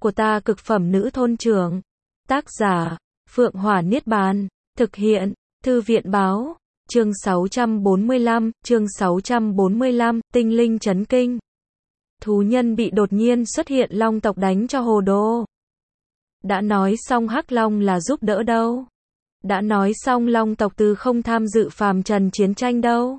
của ta cực phẩm nữ thôn trưởng. Tác giả, Phượng Hỏa Niết Bàn. Thực hiện, Thư viện Báo. Chương 645, tinh linh chấn kinh. Thú nhân bị đột nhiên xuất hiện long tộc đánh cho hồ đồ. Đã nói xong Hắc Long là giúp đỡ đâu. Đã nói xong long tộc từ không tham dự phàm trần chiến tranh đâu.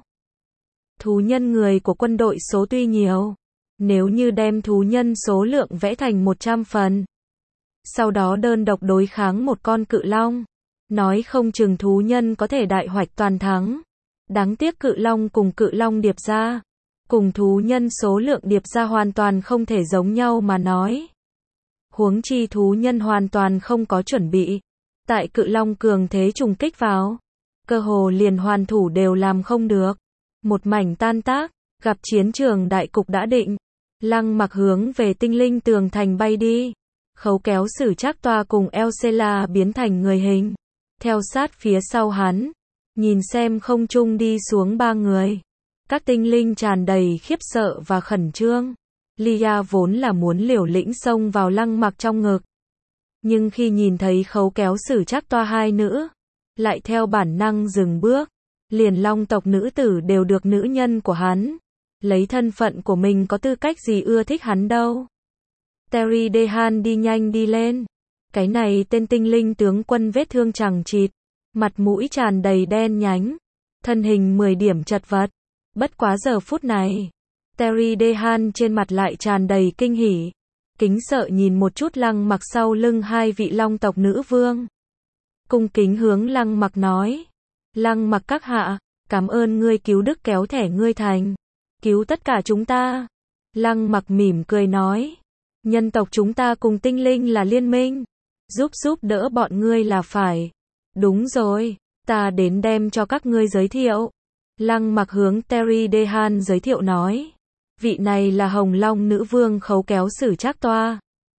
Thú nhân người của quân đội số tuy nhiều. Nếu như đem thú nhân số lượng vẽ thành 100 phần. Sau đó đơn độc đối kháng một con cự long. Nói không chừng thú nhân có thể đại hoạch toàn thắng. Đáng tiếc cự long cùng cự long điệp ra. Cùng thú nhân số lượng điệp ra hoàn toàn không thể giống nhau mà nói. Huống chi thú nhân hoàn toàn không có chuẩn bị. Tại cự long cường thế trùng kích vào. Cơ hồ liền hoàn thủ đều làm không được. Một mảnh tan tác, gặp chiến trường đại cục đã định. Lăng Mặc hướng về tinh linh tường thành bay đi. Khấu Kéo Sử Trác Toa cùng Elcela biến thành người hình. Theo sát phía sau hắn. Nhìn xem không trung đi xuống ba người. Các tinh linh tràn đầy khiếp sợ và khẩn trương. Lia vốn là muốn liều lĩnh xông vào Lăng Mặc trong ngực. Nhưng khi nhìn thấy Khấu Kéo Sử Trác Toa hai nữ. Lại theo bản năng dừng bước. Liền long tộc nữ tử đều được nữ nhân của hắn. Lấy thân phận của mình có tư cách gì ưa thích hắn đâu. Terry Dehan đi nhanh đi lên. Cái này tên tinh linh tướng quân vết thương chằng chịt. Mặt mũi tràn đầy đen nhánh. Thân hình 10 điểm chật vật. Bất quá giờ phút này. Terry Dehan trên mặt lại tràn đầy kinh hỉ. Kính sợ nhìn một chút Lăng Mặc sau lưng hai vị long tộc nữ vương. Cung kính hướng Lăng Mặc nói. Lăng Mặc các hạ, cảm ơn ngươi cứu đức kéo thẻ ngươi thành. Cứu tất cả chúng ta. Lăng Mặc mỉm cười nói. Nhân tộc chúng ta cùng tinh linh là liên minh. Giúp đỡ bọn ngươi là phải. Đúng rồi, ta đến đem cho các ngươi giới thiệu. Lăng Mặc hướng Terry Dehan giới thiệu nói. Vị này là Hồng Long nữ vương Khấu Kéo Sử Trác Toa.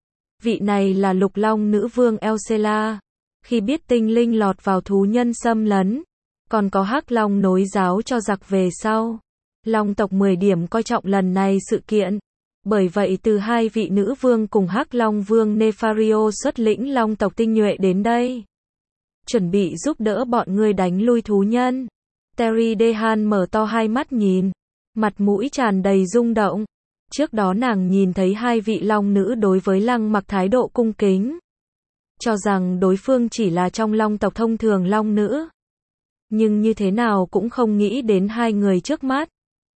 Vị này là Lục Long nữ vương Elcela. Khi biết tinh linh lọt vào thú nhân xâm lấn. Còn có Hắc Long nối giáo cho giặc về sau. Long tộc 10 điểm coi trọng lần này sự kiện. Bởi vậy từ hai vị nữ vương cùng Hắc Long vương Nefario xuất lĩnh long tộc tinh nhuệ đến đây. Chuẩn bị giúp đỡ bọn ngươi đánh lui thú nhân. Terry Dehan mở to hai mắt nhìn. Mặt mũi tràn đầy rung động. Trước đó nàng nhìn thấy hai vị long nữ đối với Lăng Mặc thái độ cung kính. Cho rằng đối phương chỉ là trong long tộc thông thường long nữ. Nhưng như thế nào cũng không nghĩ đến hai người trước mắt.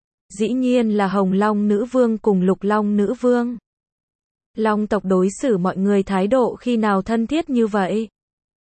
Dĩ nhiên là Hồng Long nữ vương cùng Lục Long nữ vương. Long tộc đối xử mọi người thái độ khi nào thân thiết như vậy.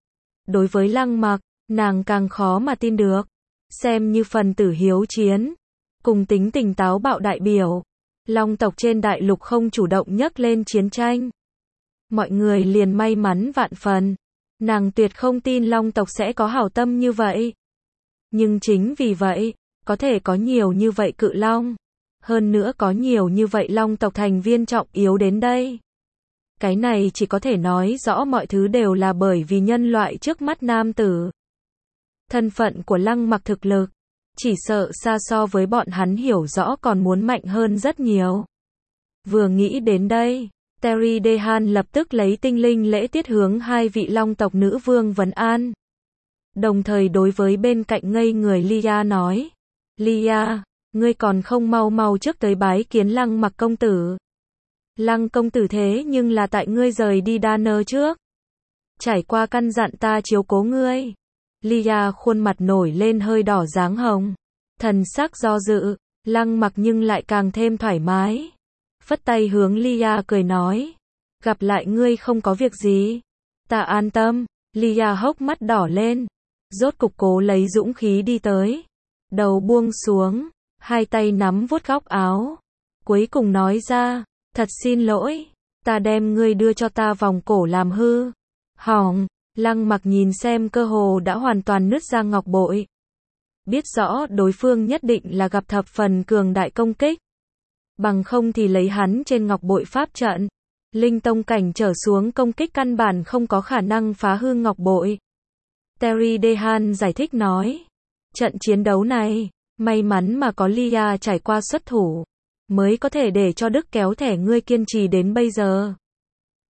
Đối với Lăng Mặc, nàng càng khó mà tin được. Xem như phần tử hiếu chiến. Cùng tính tình táo bạo đại biểu. Long tộc trên đại lục không chủ động nhấc lên chiến tranh. Mọi người liền may mắn vạn phần. Nàng tuyệt không tin long tộc sẽ có hảo tâm như vậy. Nhưng chính vì vậy, có thể có nhiều như vậy cự long. Hơn nữa có nhiều như vậy long tộc thành viên trọng yếu đến đây. Cái này chỉ có thể nói rõ mọi thứ đều là bởi vì nhân loại trước mắt nam tử. Thân phận của Lăng Mặc thực lực, chỉ sợ xa so với bọn hắn hiểu rõ còn muốn mạnh hơn rất nhiều. Vừa nghĩ đến đây, Terry Dehan lập tức lấy tinh linh lễ tiết hướng hai vị long tộc nữ vương vấn an. Đồng thời đối với bên cạnh ngây người Lia nói. Lia, ngươi còn không mau trước tới bái kiến Lăng Mặc công tử. Lăng công tử thế nhưng là tại ngươi rời đi Danner trước. Trải qua căn dặn ta chiếu cố ngươi. Lia khuôn mặt nổi lên hơi đỏ dáng hồng. Thần sắc do dự, Lăng Mặc nhưng lại càng thêm thoải mái. Phất tay hướng Lia cười nói. Gặp lại ngươi không có việc gì. Ta an tâm. Lia hốc mắt đỏ lên. Rốt cục cố lấy dũng khí đi tới. Đầu buông xuống. Hai tay nắm vuốt góc áo. Cuối cùng nói ra. Thật xin lỗi. Ta đem ngươi đưa cho ta vòng cổ làm hư. Hỏng. Lăng Mặc nhìn xem cơ hồ đã hoàn toàn nứt ra ngọc bội. Biết rõ đối phương nhất định là gặp thập phần cường đại công kích. Bằng không thì lấy hắn trên ngọc bội pháp trận. Linh tông cảnh trở xuống công kích căn bản không có khả năng phá hư ngọc bội. Terry Dehan giải thích nói. Trận chiến đấu này, may mắn mà có Lia trải qua xuất thủ. Mới có thể để cho đức kéo thẻ ngươi kiên trì đến bây giờ.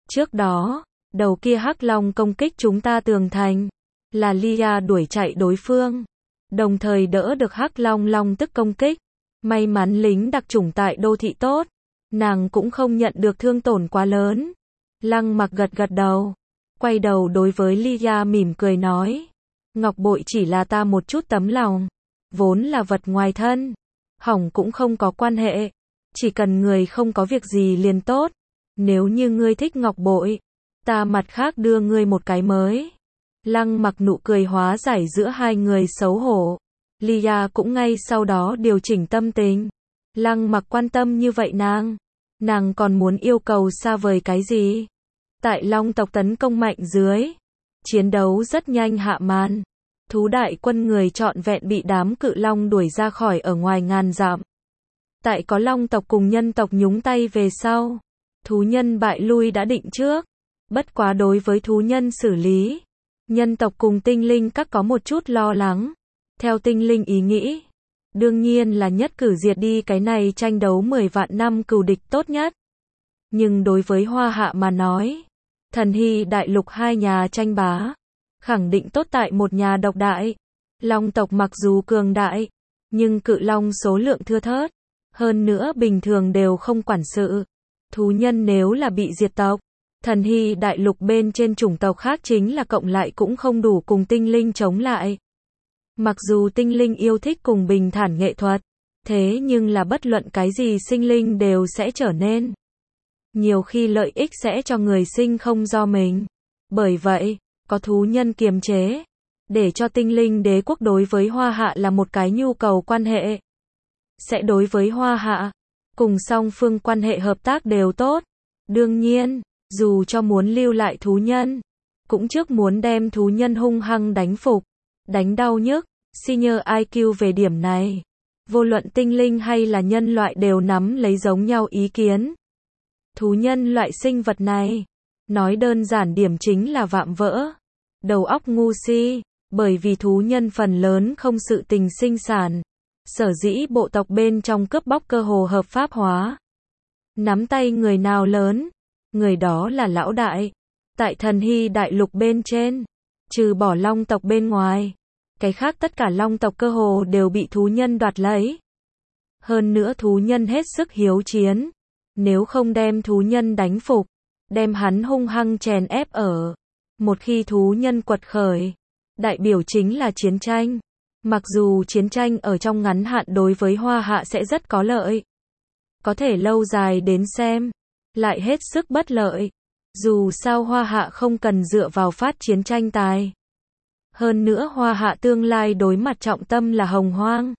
Trước đó, đầu kia hắc long công kích chúng ta tường thành, là Lia đuổi chạy đối phương, đồng thời đỡ được hắc long long tức công kích. May mắn lính đặc chủng tại đô thị tốt, nàng cũng không nhận được thương tổn quá lớn. Lăng Mặc gật gật đầu, quay đầu đối với Lia mỉm cười nói, ngọc bội chỉ là ta một chút tấm lòng, vốn là vật ngoài thân, hỏng cũng không có quan hệ, chỉ cần người không có việc gì liền tốt. Nếu như ngươi thích ngọc bội, ta mặt khác đưa ngươi một cái mới. Lăng Mặc nụ cười hóa giải giữa hai người xấu hổ. Lia cũng ngay sau đó điều chỉnh tâm tình. Lăng Mặc quan tâm như vậy nàng còn muốn yêu cầu xa vời cái gì? Tại long tộc tấn công mạnh dưới, chiến đấu rất nhanh hạ màn. Thú đại quân người trọn vẹn bị đám cự long đuổi ra khỏi ở ngoài ngàn dặm. Tại có long tộc cùng nhân tộc nhúng tay về sau, thú nhân bại lui đã định trước. Bất quá đối với thú nhân xử lý, nhân tộc cùng tinh linh các có một chút lo lắng. Theo tinh linh ý nghĩ, đương nhiên là nhất cử diệt đi cái này tranh đấu 10 vạn năm cừu địch tốt nhất. Nhưng đối với Hoa Hạ mà nói, Thần Hy đại lục hai nhà tranh bá, khẳng định tốt tại một nhà độc đại. Long tộc mặc dù cường đại, nhưng cự long số lượng thưa thớt, hơn nữa bình thường đều không quản sự. Thú nhân nếu là bị diệt tộc, Thần Hy đại lục bên trên chủng tộc khác chính là cộng lại cũng không đủ cùng tinh linh chống lại. Mặc dù tinh linh yêu thích cùng bình thản nghệ thuật, thế nhưng là bất luận cái gì sinh linh đều sẽ trở nên. Nhiều khi lợi ích sẽ cho người sinh không do mình. Bởi vậy, có thú nhân kiềm chế, để cho tinh linh đế quốc đối với Hoa Hạ là một cái nhu cầu quan hệ. Sẽ đối với Hoa Hạ, cùng song phương quan hệ hợp tác đều tốt. Đương nhiên, dù cho muốn lưu lại thú nhân, cũng trước muốn đem thú nhân hung hăng đánh phục, đánh đau nhức. Senior IQ về điểm này, vô luận tinh linh hay là nhân loại đều nắm lấy giống nhau ý kiến. Thú nhân loại sinh vật này, nói đơn giản điểm chính là vạm vỡ, đầu óc ngu si, bởi vì thú nhân phần lớn không sự tình sinh sản, sở dĩ bộ tộc bên trong cướp bóc cơ hồ hợp pháp hóa. Nắm tay người nào lớn, người đó là lão đại. Tại Thần Hy đại lục bên trên, trừ bỏ long tộc bên ngoài, cái khác tất cả long tộc cơ hồ đều bị thú nhân đoạt lấy. Hơn nữa thú nhân hết sức hiếu chiến. Nếu không đem thú nhân đánh phục, đem hắn hung hăng chèn ép ở. Một khi thú nhân quật khởi, đại biểu chính là chiến tranh. Mặc dù chiến tranh ở trong ngắn hạn đối với Hoa Hạ sẽ rất có lợi, có thể lâu dài đến xem, lại hết sức bất lợi. Dù sao Hoa Hạ không cần dựa vào phát chiến tranh tài. Hơn nữa Hoa Hạ tương lai đối mặt trọng tâm là Hồng Hoang.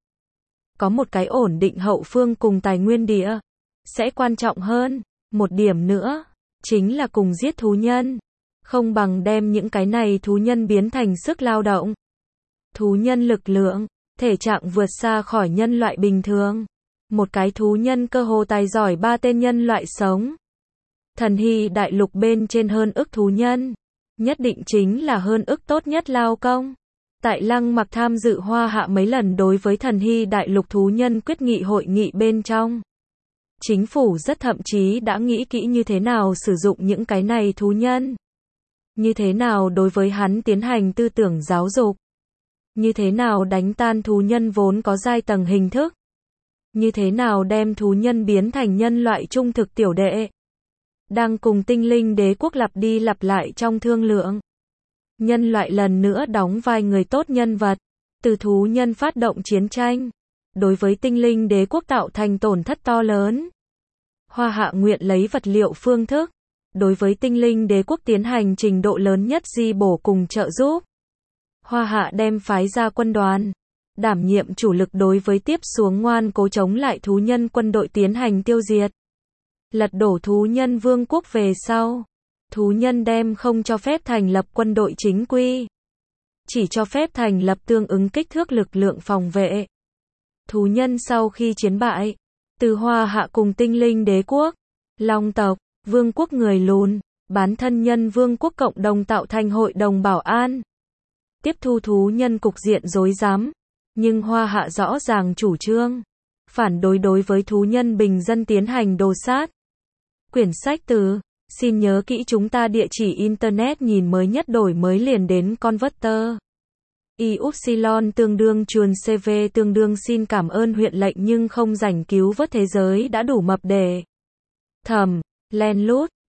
Có một cái ổn định hậu phương cùng tài nguyên địa, sẽ quan trọng hơn. Một điểm nữa, chính là cùng giết thú nhân. Không bằng đem những cái này thú nhân biến thành sức lao động. Thú nhân lực lượng, thể trạng vượt xa khỏi nhân loại bình thường. Một cái thú nhân cơ hồ tài giỏi 3 tên nhân loại sống. Thần Hy đại lục bên trên hơn ức thú nhân, nhất định chính là hơn ức tốt nhất lao công. Tại Lăng Mặc tham dự Hoa Hạ mấy lần đối với Thần Hy đại lục thú nhân quyết nghị hội nghị bên trong. Chính phủ rất thậm chí đã nghĩ kỹ như thế nào sử dụng những cái này thú nhân. Như thế nào đối với hắn tiến hành tư tưởng giáo dục. Như thế nào đánh tan thú nhân vốn có giai tầng hình thức. Như thế nào đem thú nhân biến thành nhân loại trung thực tiểu đệ. Đang cùng tinh linh đế quốc lặp đi lặp lại trong thương lượng. Nhân loại lần nữa đóng vai người tốt nhân vật. Từ thú nhân phát động chiến tranh. Đối với tinh linh đế quốc tạo thành tổn thất to lớn. Hoa Hạ nguyện lấy vật liệu phương thức. Đối với tinh linh đế quốc tiến hành trình độ lớn nhất di bổ cùng trợ giúp. Hoa Hạ đem phái ra quân đoàn. Đảm nhiệm chủ lực đối với tiếp xuống ngoan cố chống lại thú nhân quân đội tiến hành tiêu diệt. Lật đổ thú nhân vương quốc về sau. Thú nhân đem không cho phép thành lập quân đội chính quy. Chỉ cho phép thành lập tương ứng kích thước lực lượng phòng vệ. Thú nhân sau khi chiến bại, từ Hoa Hạ cùng tinh linh đế quốc, long tộc, vương quốc người lùn, bán thân nhân vương quốc cộng đồng tạo thành hội đồng bảo an. Tiếp thu thú nhân cục diện rối rắm, nhưng Hoa Hạ rõ ràng chủ trương, phản đối đối với thú nhân bình dân tiến hành đồ sát. Quyển sách từ Xin nhớ kỹ chúng ta địa chỉ internet nhìn mới nhất đổi mới liền đến Converter. Y upsilon tương đương chuồn CV tương đương xin cảm ơn huyện lệnh nhưng không rảnh cứu vớt thế giới đã đủ mập để thầm, len lút.